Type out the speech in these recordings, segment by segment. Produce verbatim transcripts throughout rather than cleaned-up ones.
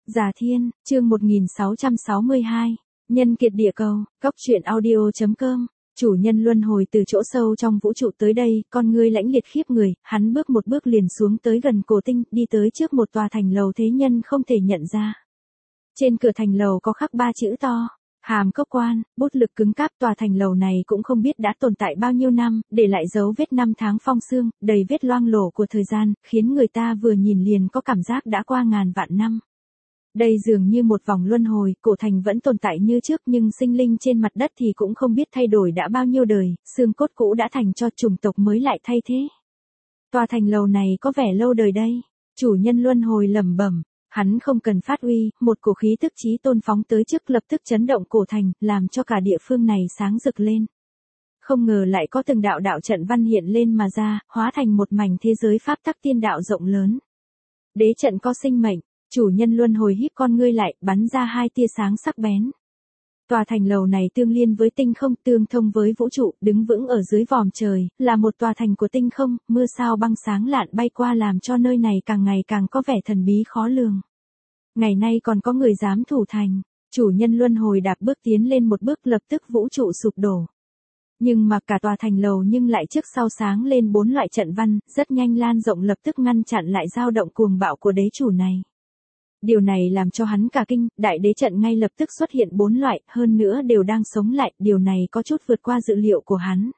Già Thiên, chương một nghìn sáu trăm sáu mươi hai, Nhân kiệt địa cầu, Cốc truyện audio chấm com. Chủ nhân luân hồi từ chỗ sâu trong vũ trụ tới đây, con ngươi lãnh liệt khiếp người, hắn bước một bước liền xuống tới gần cổ tinh, đi tới trước một tòa thành lầu thế nhân không thể nhận ra. Trên cửa thành lầu có khắc ba chữ to, Hàm Cốc Quan, bút lực cứng cáp. Tòa thành lầu này cũng không biết đã tồn tại bao nhiêu năm, để lại dấu vết năm tháng phong sương, đầy vết loang lổ của thời gian, khiến người ta vừa nhìn liền có cảm giác đã qua ngàn vạn năm. Đây dường như một vòng luân hồi, cổ thành vẫn tồn tại như trước nhưng sinh linh trên mặt đất thì cũng không biết thay đổi đã bao nhiêu đời, xương cốt cũ đã thành cho chủng tộc mới lại thay thế. Tòa thành lầu này có vẻ lâu đời đây, chủ nhân luân hồi lẩm bẩm, hắn không cần phát uy, một cổ khí tức chí tôn phóng tới trước lập tức chấn động cổ thành, làm cho cả địa phương này sáng rực lên. Không ngờ lại có từng đạo đạo trận văn hiện lên mà ra, hóa thành một mảnh thế giới pháp tắc tiên đạo rộng lớn. Đế trận có sinh mệnh. Chủ nhân luân hồi híp con ngươi lại, bắn ra hai tia sáng sắc bén. Tòa thành lầu này tương liên với tinh không, tương thông với vũ trụ, đứng vững ở dưới vòm trời, là một tòa thành của tinh không, mưa sao băng sáng lạn bay qua làm cho nơi này càng ngày càng có vẻ thần bí khó lường. Ngày nay còn có người dám thủ thành, chủ nhân luân hồi đạp bước tiến lên một bước lập tức vũ trụ sụp đổ. Nhưng mà cả tòa thành lầu nhưng lại trước sau sáng lên bốn loại trận văn, rất nhanh lan rộng lập tức ngăn chặn lại dao động cuồng bạo của đế chủ này. Điều này làm cho hắn cả kinh, đại đế trận ngay lập tức xuất hiện bốn loại, hơn nữa đều đang sống lại, điều này có chút vượt qua dự liệu của hắn.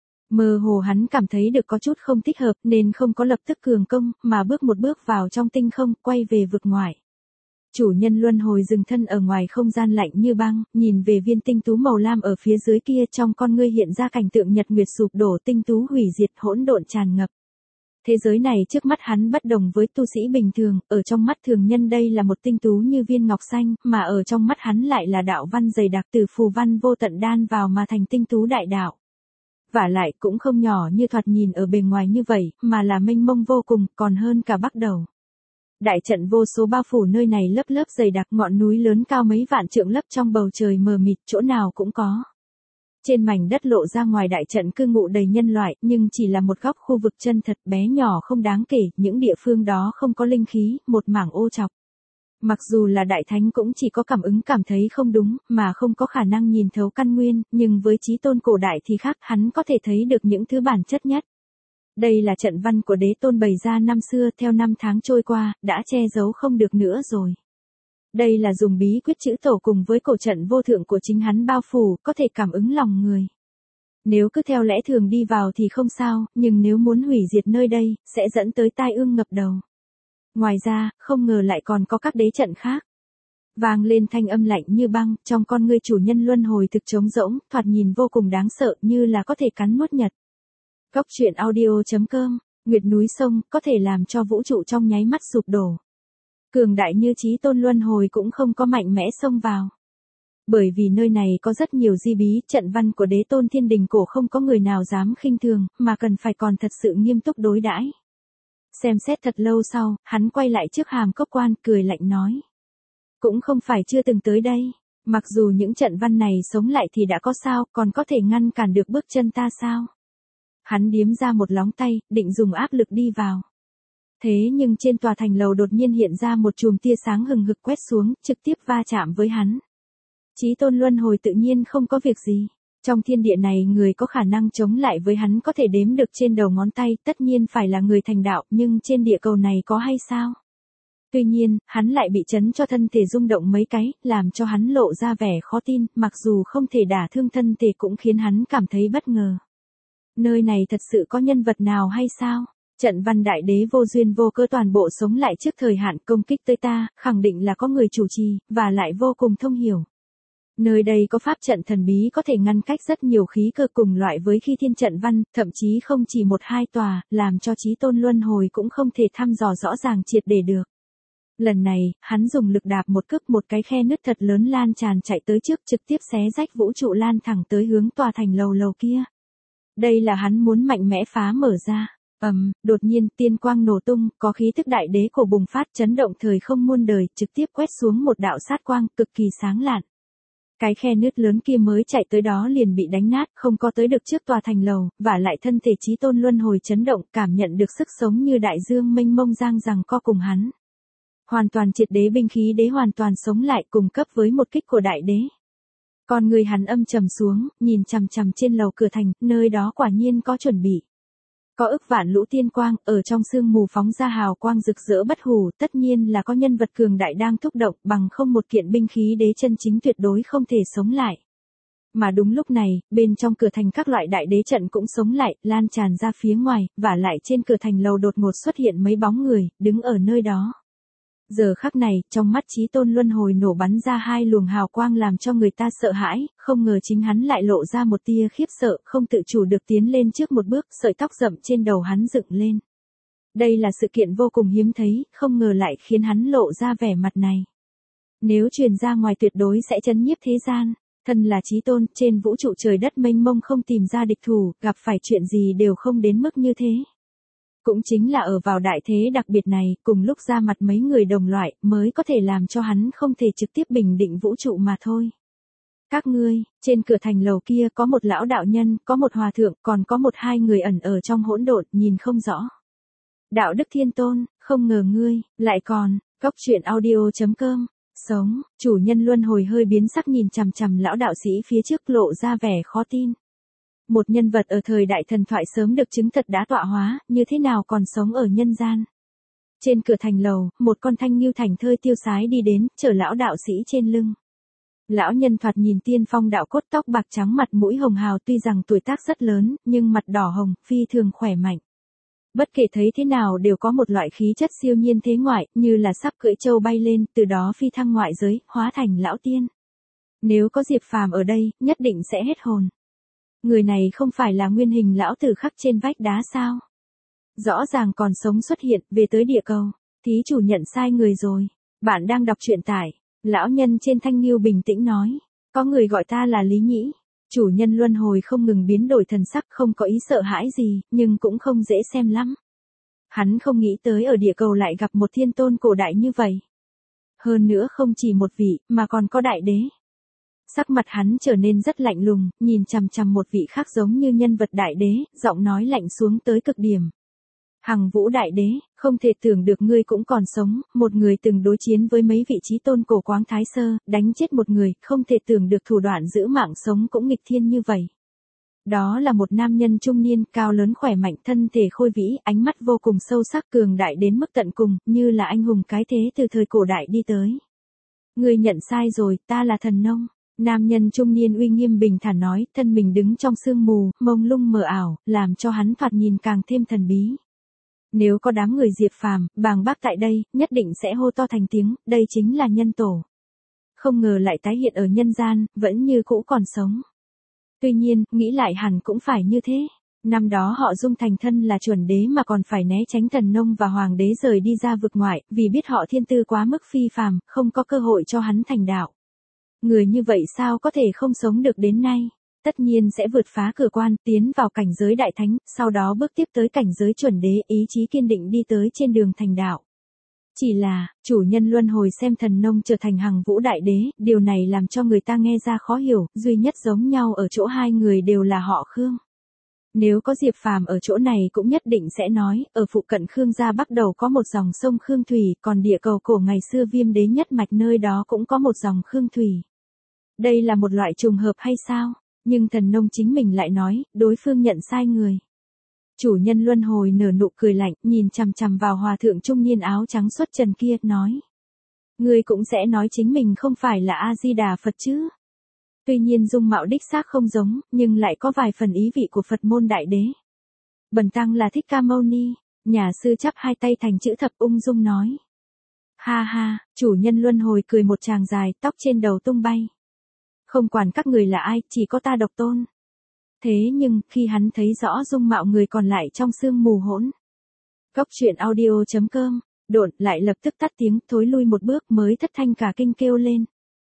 Mơ hồ hắn cảm thấy được có chút không thích hợp nên không có lập tức cường công, mà bước một bước vào trong tinh không, quay về vực ngoại. Chủ nhân luân hồi dừng thân ở ngoài không gian lạnh như băng, nhìn về viên tinh tú màu lam ở phía dưới kia, trong con ngươi hiện ra cảnh tượng nhật nguyệt sụp đổ, tinh tú hủy diệt, hỗn độn tràn ngập. Thế giới này trước mắt hắn bất đồng với tu sĩ bình thường, ở trong mắt thường nhân đây là một tinh tú như viên ngọc xanh, mà ở trong mắt hắn lại là đạo văn dày đặc từ phù văn vô tận đan vào mà thành tinh tú đại đạo. Vả lại cũng không nhỏ như thoạt nhìn ở bề ngoài như vậy, mà là mênh mông vô cùng, còn hơn cả bắt đầu. Đại trận vô số bao phủ nơi này lớp lớp dày đặc, ngọn núi lớn cao mấy vạn trượng lấp trong bầu trời mờ mịt, chỗ nào cũng có. Trên mảnh đất lộ ra ngoài đại trận cư ngụ đầy nhân loại, nhưng chỉ là một góc khu vực chân thật bé nhỏ không đáng kể, những địa phương đó không có linh khí, một mảng ô trọc. Mặc dù là đại thánh cũng chỉ có cảm ứng cảm thấy không đúng, mà không có khả năng nhìn thấu căn nguyên, nhưng với chí tôn cổ đại thì khác, hắn có thể thấy được những thứ bản chất nhất. Đây là trận văn của đế tôn bày ra năm xưa, theo năm tháng trôi qua, đã che giấu không được nữa rồi. Đây là dùng bí quyết chữ tổ cùng với cổ trận vô thượng của chính hắn bao phủ, có thể cảm ứng lòng người. Nếu cứ theo lẽ thường đi vào thì không sao, nhưng nếu muốn hủy diệt nơi đây, sẽ dẫn tới tai ương ngập đầu. Ngoài ra, không ngờ lại còn có các đế trận khác. Vang lên thanh âm lạnh như băng, trong con ngươi chủ nhân luân hồi thực trống rỗng, thoạt nhìn vô cùng đáng sợ như là có thể cắn nuốt nhật. Cốc truyện audio chấm com, Nguyệt núi sông, có thể làm cho vũ trụ trong nháy mắt sụp đổ. Cường đại như chí tôn luân hồi cũng không có mạnh mẽ xông vào. Bởi vì nơi này có rất nhiều di bí, trận văn của đế tôn thiên đình cổ không có người nào dám khinh thường, mà cần phải còn thật sự nghiêm túc đối đãi. Xem xét thật lâu sau, hắn quay lại trước Hàm Cốc Quan, cười lạnh nói. Cũng không phải chưa từng tới đây, mặc dù những trận văn này sống lại thì đã có sao, còn có thể ngăn cản được bước chân ta sao? Hắn điếm ra một lóng tay, định dùng áp lực đi vào. Thế nhưng trên tòa thành lầu đột nhiên hiện ra một chùm tia sáng hừng hực quét xuống, trực tiếp va chạm với hắn. Chí tôn luân hồi tự nhiên không có việc gì. Trong thiên địa này người có khả năng chống lại với hắn có thể đếm được trên đầu ngón tay, tất nhiên phải là người thành đạo, nhưng trên địa cầu này có hay sao? Tuy nhiên, hắn lại bị chấn cho thân thể rung động mấy cái, làm cho hắn lộ ra vẻ khó tin, mặc dù không thể đả thương thân thể cũng khiến hắn cảm thấy bất ngờ. Nơi này thật sự có nhân vật nào hay sao? Trận văn đại đế vô duyên vô cớ toàn bộ sống lại trước thời hạn công kích tới ta, khẳng định là có người chủ trì, và lại vô cùng thông hiểu. Nơi đây có pháp trận thần bí có thể ngăn cách rất nhiều khí cơ cùng loại với khi thiên trận văn, thậm chí không chỉ một hai tòa, làm cho chí tôn luân hồi cũng không thể thăm dò rõ ràng triệt để được. Lần này, hắn dùng lực đạp một cước một cái khe nứt thật lớn lan tràn chạy tới trước trực tiếp xé rách vũ trụ lan thẳng tới hướng tòa thành lầu lầu kia. Đây là hắn muốn mạnh mẽ phá mở ra. Ầm, um, đột nhiên tiên quang nổ tung, có khí thức đại đế cổ bùng phát chấn động thời không muôn đời, trực tiếp quét xuống một đạo sát quang cực kỳ sáng lạn. Cái khe nứt lớn kia mới chạy tới đó liền bị đánh nát, không có tới được trước tòa thành lầu, và lại thân thể chí tôn luân hồi chấn động, cảm nhận được sức sống như đại dương mênh mông giang rằng co cùng hắn. Hoàn toàn triệt đế binh khí đế hoàn toàn sống lại cùng cấp với một kích của đại đế. Con người hắn âm trầm xuống, nhìn chằm chằm trên lầu cửa thành, nơi đó quả nhiên có chuẩn bị. Có ức vạn lũ tiên quang, ở trong sương mù phóng ra hào quang rực rỡ bất hủ, tất nhiên là có nhân vật cường đại đang thúc động, bằng không một kiện binh khí đế chân chính tuyệt đối không thể sống lại. Mà đúng lúc này, bên trong cửa thành các loại đại đế trận cũng sống lại, lan tràn ra phía ngoài, và lại trên cửa thành lầu đột ngột xuất hiện mấy bóng người, đứng ở nơi đó. Giờ khắc này, trong mắt Chí Tôn luân hồi nổ bắn ra hai luồng hào quang làm cho người ta sợ hãi, không ngờ chính hắn lại lộ ra một tia khiếp sợ, không tự chủ được tiến lên trước một bước, sợi tóc rậm trên đầu hắn dựng lên. Đây là sự kiện vô cùng hiếm thấy, không ngờ lại khiến hắn lộ ra vẻ mặt này. Nếu truyền ra ngoài tuyệt đối sẽ chấn nhiếp thế gian. Thân là Chí Tôn, trên vũ trụ trời đất mênh mông không tìm ra địch thủ, gặp phải chuyện gì đều không đến mức như thế. Cũng chính là ở vào đại thế đặc biệt này, cùng lúc ra mặt mấy người đồng loại, mới có thể làm cho hắn không thể trực tiếp bình định vũ trụ mà thôi. Các ngươi, trên cửa thành lầu kia có một lão đạo nhân, có một hòa thượng, còn có một hai người ẩn ở trong hỗn độn, nhìn không rõ. Đạo Đức Thiên Tôn, không ngờ ngươi, lại còn, cốc truyện audio chấm com. Sống, chủ nhân luân hồi hơi biến sắc nhìn chằm chằm lão đạo sĩ phía trước lộ ra vẻ khó tin. Một nhân vật ở thời đại thần thoại sớm được chứng thật đã tọa hóa, như thế nào còn sống ở nhân gian. Trên cửa thành lầu, một con thanh ngưu thành thơi tiêu sái đi đến, chở lão đạo sĩ trên lưng. Lão nhân thoạt nhìn tiên phong đạo cốt, tóc bạc trắng, mặt mũi hồng hào, tuy rằng tuổi tác rất lớn, nhưng mặt đỏ hồng, phi thường khỏe mạnh. Bất kể thấy thế nào đều có một loại khí chất siêu nhiên thế ngoại, như là sắp cưỡi trâu bay lên, từ đó phi thăng ngoại giới, hóa thành lão tiên. Nếu có Diệp Phàm ở đây, nhất định sẽ hết hồn. Người này không phải là nguyên hình lão tử khắc trên vách đá sao? Rõ ràng còn sống xuất hiện, về tới địa cầu. Thí chủ nhận sai người rồi. Bạn đang đọc truyện tải. Lão nhân trên thanh ngưu bình tĩnh nói. Có người gọi ta là Lý Nhĩ. Chủ nhân luân hồi không ngừng biến đổi thần sắc, không có ý sợ hãi gì, nhưng cũng không dễ xem lắm. Hắn không nghĩ tới ở địa cầu lại gặp một thiên tôn cổ đại như vậy. Hơn nữa không chỉ một vị, mà còn có đại đế. Sắc mặt hắn trở nên rất lạnh lùng, nhìn chằm chằm một vị khác giống như nhân vật đại đế, giọng nói lạnh xuống tới cực điểm. Hằng Vũ đại đế, không thể tưởng được ngươi cũng còn sống, một người từng đối chiến với mấy vị chí tôn cổ quáng thái sơ, đánh chết một người, không thể tưởng được thủ đoạn giữ mạng sống cũng nghịch thiên như vậy. Đó là một nam nhân trung niên, cao lớn khỏe mạnh, thân thể khôi vĩ, ánh mắt vô cùng sâu sắc, cường đại đến mức tận cùng, như là anh hùng cái thế từ thời cổ đại đi tới. Ngươi nhận sai rồi, ta là thần nông. Nam nhân trung niên uy nghiêm bình thản nói, thân mình đứng trong sương mù, mông lung mờ ảo, làm cho hắn thoạt nhìn càng thêm thần bí. Nếu có đám người Diệp Phàm, bàng bác tại đây, nhất định sẽ hô to thành tiếng, đây chính là nhân tổ. Không ngờ lại tái hiện ở nhân gian, vẫn như cũ còn sống. Tuy nhiên, nghĩ lại hẳn cũng phải như thế. Năm đó họ dung thành thân là chuẩn đế mà còn phải né tránh thần nông và hoàng đế rời đi ra vực ngoại, vì biết họ thiên tư quá mức phi phàm, không có cơ hội cho hắn thành đạo. Người như vậy sao có thể không sống được đến nay? Tất nhiên sẽ vượt phá cửa quan, tiến vào cảnh giới đại thánh, sau đó bước tiếp tới cảnh giới chuẩn đế, ý chí kiên định đi tới trên đường thành đạo. Chỉ là, chủ nhân luân hồi xem thần nông trở thành Hằng Vũ đại đế, điều này làm cho người ta nghe ra khó hiểu, duy nhất giống nhau ở chỗ hai người đều là họ Khương. Nếu có Diệp Phàm ở chỗ này cũng nhất định sẽ nói, ở phụ cận Khương gia bắt đầu có một dòng sông Khương Thủy, còn địa cầu cổ ngày xưa Viêm đế nhất mạch nơi đó cũng có một dòng Khương Thủy. Đây là một loại trùng hợp hay sao? Nhưng thần nông chính mình lại nói, đối phương nhận sai người. Chủ nhân luân hồi nở nụ cười lạnh, nhìn chằm chằm vào hòa thượng trung niên áo trắng xuất trần kia, nói. Ngươi cũng sẽ nói chính mình không phải là A-di-đà Phật chứ? Tuy nhiên dung mạo đích xác không giống, nhưng lại có vài phần ý vị của Phật môn đại đế. Bần tăng là Thích Ca Mâu Ni, nhà sư chắp hai tay thành chữ thập ung dung nói. Ha ha, chủ nhân luân hồi cười một tràng dài, tóc trên đầu tung bay. Không quản các người là ai, chỉ có ta độc tôn. Thế nhưng, khi hắn thấy rõ dung mạo người còn lại trong sương mù hỗn. Cốc truyện audio chấm com, độn lại lập tức tắt tiếng, thối lui một bước mới thất thanh cả kinh kêu lên.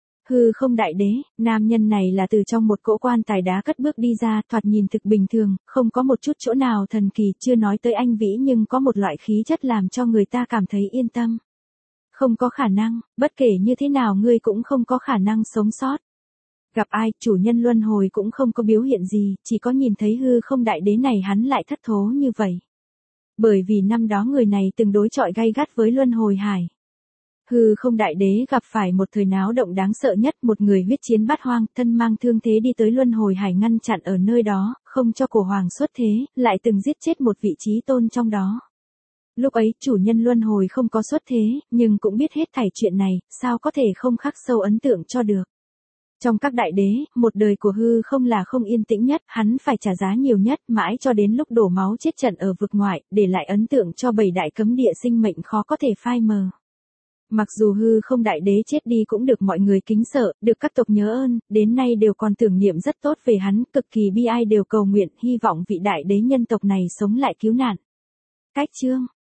Hư không đại đế, nam nhân này là từ trong một cỗ quan tài đá cất bước đi ra, thoạt nhìn thực bình thường, không có một chút chỗ nào thần kỳ, chưa nói tới anh vĩ nhưng có một loại khí chất làm cho người ta cảm thấy yên tâm. Không có khả năng, bất kể như thế nào ngươi cũng không có khả năng sống sót. Gặp ai, chủ nhân luân hồi cũng không có biểu hiện gì, chỉ có nhìn thấy hư không đại đế này hắn lại thất thố như vậy. Bởi vì năm đó người này từng đối chọi gay gắt với luân hồi hải. Hư không đại đế gặp phải một thời náo động đáng sợ nhất, một người huyết chiến bát hoang, thân mang thương thế đi tới luân hồi hải ngăn chặn ở nơi đó, không cho cổ hoàng xuất thế, lại từng giết chết một vị trí tôn trong đó. Lúc ấy, chủ nhân luân hồi không có xuất thế, nhưng cũng biết hết thảy chuyện này, sao có thể không khắc sâu ấn tượng cho được. Trong các đại đế, một đời của hư không là không yên tĩnh nhất, hắn phải trả giá nhiều nhất, mãi cho đến lúc đổ máu chết trận ở vực ngoại, để lại ấn tượng cho bảy đại cấm địa sinh mệnh khó có thể phai mờ. Mặc dù hư không đại đế chết đi cũng được mọi người kính sợ, được các tộc nhớ ơn, đến nay đều còn tưởng niệm rất tốt về hắn, cực kỳ bi ai đều cầu nguyện, hy vọng vị đại đế nhân tộc này sống lại cứu nạn. Cách chương